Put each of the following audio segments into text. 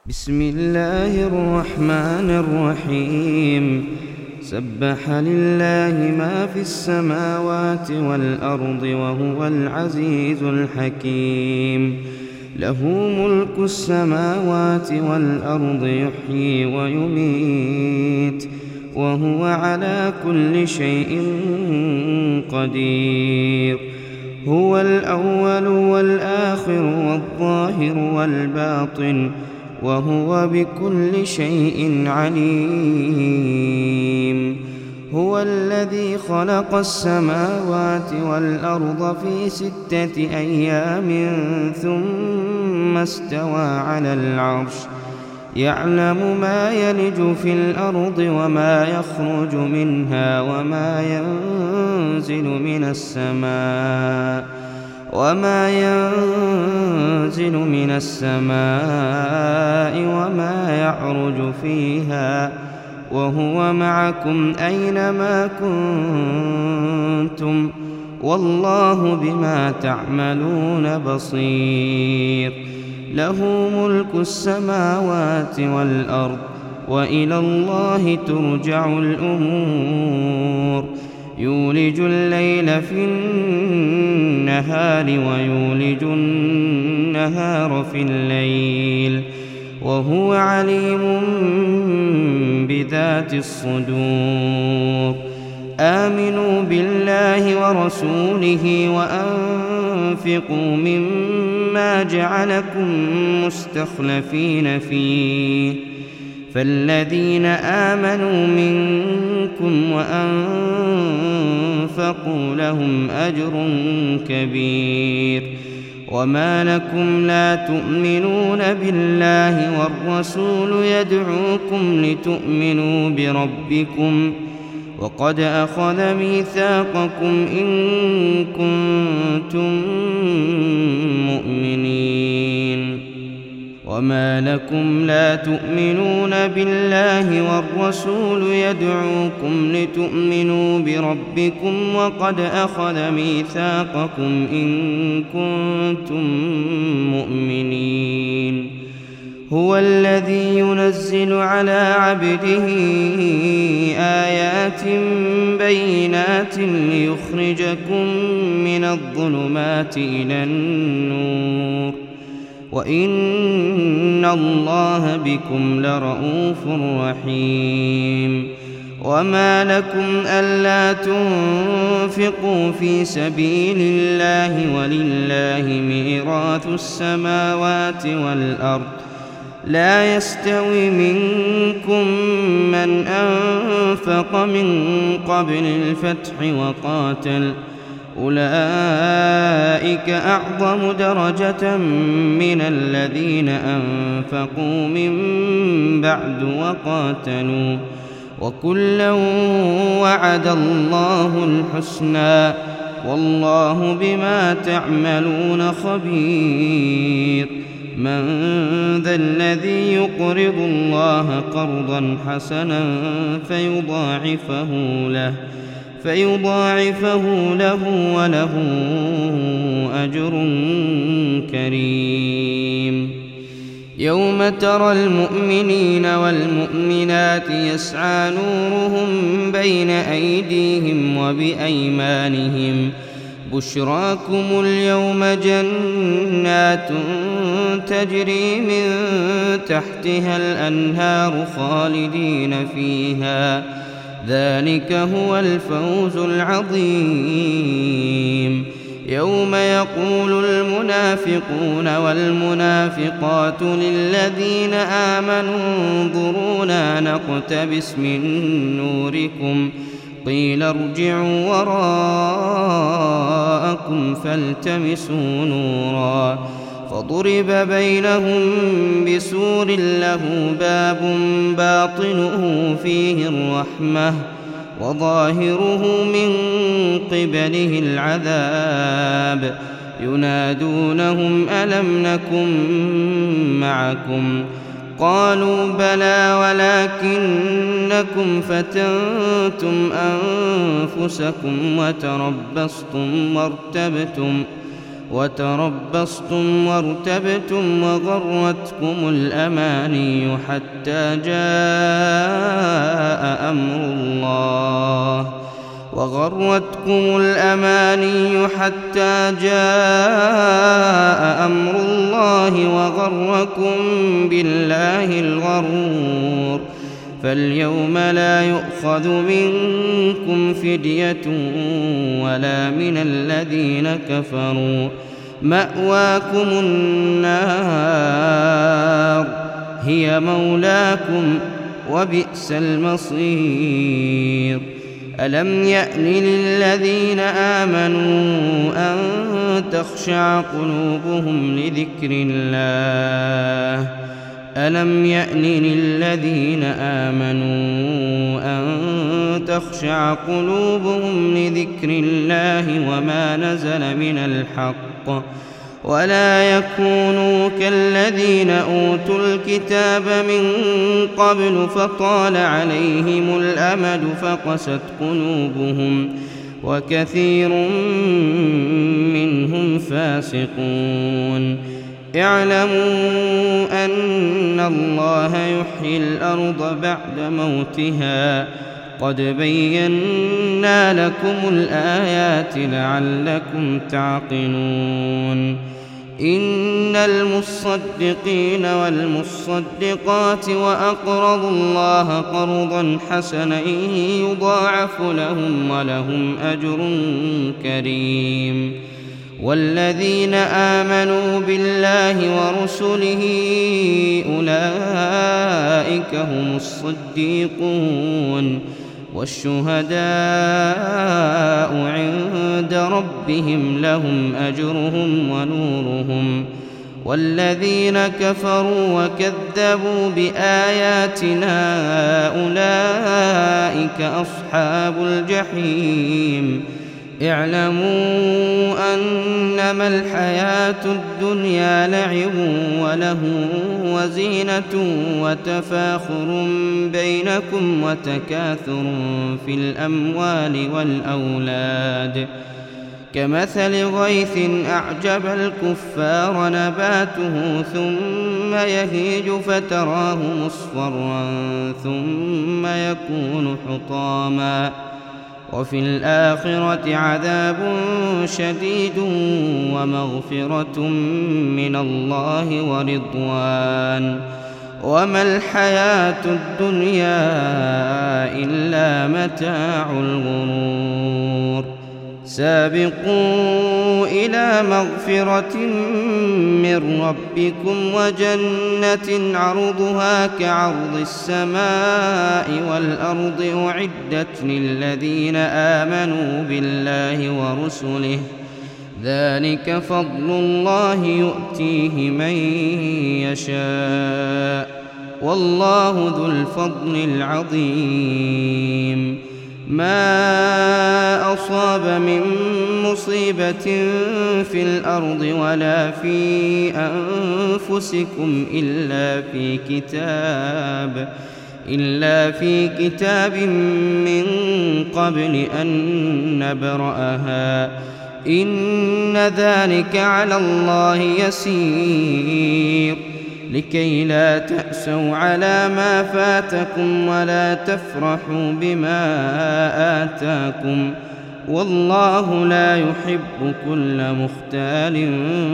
بسم الله الرحمن الرحيم. سبح لله ما في السماوات والأرض وهو العزيز الحكيم. له ملك السماوات والأرض يحيي ويميت وهو على كل شيء قدير. هو الأول والآخر والظاهر والباطن وهو بكل شيء عليم. هو الذي خلق السماوات والأرض في 6 أيام ثم استوى على العرش، يعلم ما يلج في الأرض وما يخرج منها وما ينزل من السماء وما يعرج فيها، وهو معكم أينما كنتم والله بما تعملون بصير. له ملك السماوات والأرض وإلى الله ترجع الأمور. يولج الليل في النهار ويولج النهار في الليل وهو عليم بذات الصدور. آمنوا بالله ورسوله وأنفقوا مما جعلكم مستخلفين فيه، فالذين آمنوا منكم وأنفقوا لهم أجر كبير. وما لكم لا تؤمنون بالله والرسول يدعوكم لتؤمنوا بربكم وقد أخذ ميثاقكم إن كنتم مؤمنين. وما لكم لا تؤمنون بالله والرسول يدعوكم لتؤمنوا بربكم وقد أخذ ميثاقكم إن كنتم مؤمنين. هو الذي ينزل على عبده آيات بينات ليخرجكم من الظلمات إلى النور وإن الله بكم لرءوف رحيم. وما لكم ألا تنفقوا في سبيل الله ولله ميراث السماوات والأرض، لا يستوي منكم من أنفق من قبل الفتح وقاتل، أولئك أعظم درجة من الذين أنفقوا من بعد وقاتلوا، وكلا وعد الله الحسنى والله بما تعملون خبير. من ذا الذي يقرض الله قرضا حسنا فيضاعفه له وله أجر كريم. يوم ترى المؤمنين والمؤمنات يسعى نورهم بين أيديهم وبأيمانهم، بشراكم اليوم جنات تجري من تحتها الأنهار خالدين فيها، ذلك هو الفوز العظيم. يوم يقول المنافقون والمنافقات للذين آمنوا انظرونا نقتبس من نوركم قيل ارجعوا وراءكم فالتمسوا نورا، فضرب بينهم بسور له باب باطنه فيه الرحمة وظاهره من قبله العذاب. ينادونهم ألم نكن معكم؟ قالوا بلى ولكنكم فتنتم أنفسكم وتربصتم وتربصتم وارتبتم وغرتكم الأماني حتى جاء أمر الله وغركم بالله الغرور. فاليوم لا يؤخذ منكم فدية ولا من الذين كفروا، مأواكم النار هي مولاكم وبئس المصير. ألم يأن للذين آمنوا أن تخشع قلوبهم لذكر الله وما نزل من الحق، ولا يكونوا كالذين أوتوا الكتاب من قبل فطال عليهم الأمد فقست قلوبهم وكثير منهم فاسقون. اعلموا أن الله يحيي الأرض بعد موتها، قد بينا لكم الآيات لعلكم تعقلون. إن المصدقين والمصدقات وأقرضوا الله قرضا حسنا يضاعف لهم ولهم أجر كريم. والذين آمنوا بالله ورسله أولئك هم الصديقون والشهداء عند ربهم لهم أجرهم ونورهم. والذين كفروا وكذبوا بآياتنا أولئك أصحاب الجحيم. اعلموا أنما الحياة الدنيا لعب ولهو وزينة وتفاخر بينكم وتكاثر في الأموال والأولاد، كمثل غيث أعجب الكفار نباته ثم يهيج فتراه مصفرا ثم يكون حطاما، وفي الآخرة عذاب شديد ومغفرة من الله ورضوان، وما الحياة الدنيا إلا متاع الغرور. سابقوا إلى مغفرة من ربكم وجنة عرضها كعرض السماء والأرض أعدت للذين آمنوا بالله ورسله، ذلك فضل الله يؤتيه من يشاء والله ذو الفضل العظيم. ما أصاب من مصيبة في الأرض ولا في أنفسكم إلا في كتاب من قبل أن نبرأها، إن ذلك على الله يسير. لكي لا تأسوا على ما فاتكم ولا تفرحوا بما آتاكم، والله لا يحب كل مختال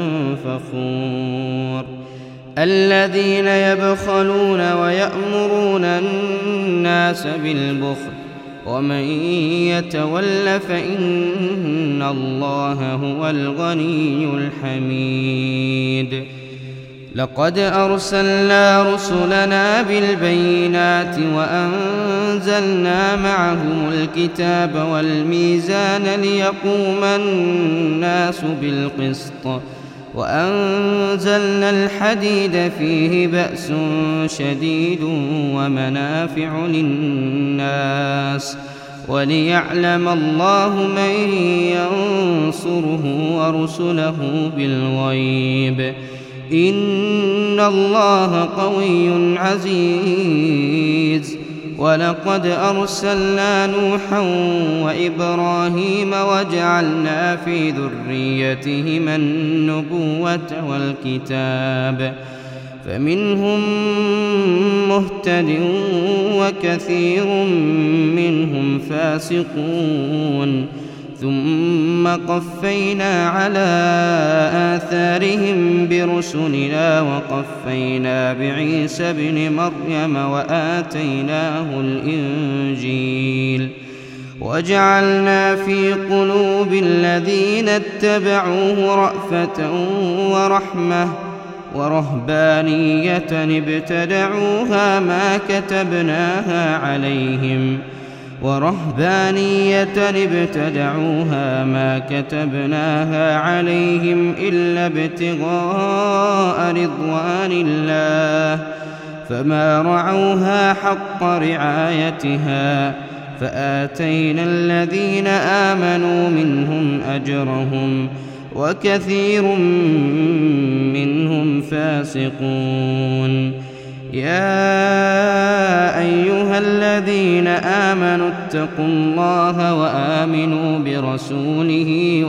فخور. الذين يبخلون ويأمرون الناس بالبخل ومن يتول فإن الله هو الغني الحميد. لقد أرسلنا رسلنا بالبينات وأنزلنا معهم الكتاب والميزان ليقوم الناس بالقسط، وأنزلنا الحديد فيه بأس شديد ومنافع للناس وليعلم الله من ينصره ورسله بالغيب، إن الله قوي عزيز. ولقد أرسلنا نوحا وإبراهيم وجعلنا في ذريتهما النبوة والكتاب فمنهم مهتد وكثير منهم فاسقون ثم قفينا على آثارهم برسلنا وقفينا بعيسى ابن مريم وآتيناه الإنجيل وجعلنا في قلوب الذين اتبعوه رأفة ورحمة ورهبانية ابتدعوها ما كتبناها عليهم إلا ابتغاء رضوان الله فما رعوها حق رعايتها فآتينا الذين آمنوا منهم أجرهم وكثير منهم فاسقون يا أيها الذين آمنوا اتقوا الله وآمنوا برسوله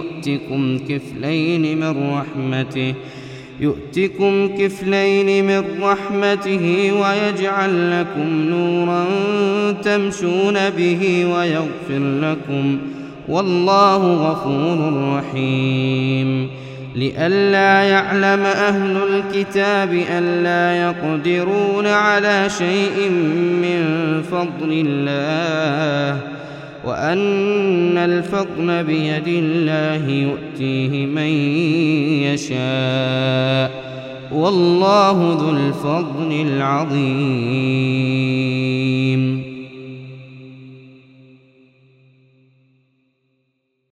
يؤتكم كفلين من رحمته ويجعل لكم نورا تمشون به ويغفر لكم والله غفور رحيم لئلا يعلم أهل الكتاب ألا يقدرون على شيء من فضل الله وأن الفضل بيد الله يؤتيه من يشاء والله ذو الفضل العظيم.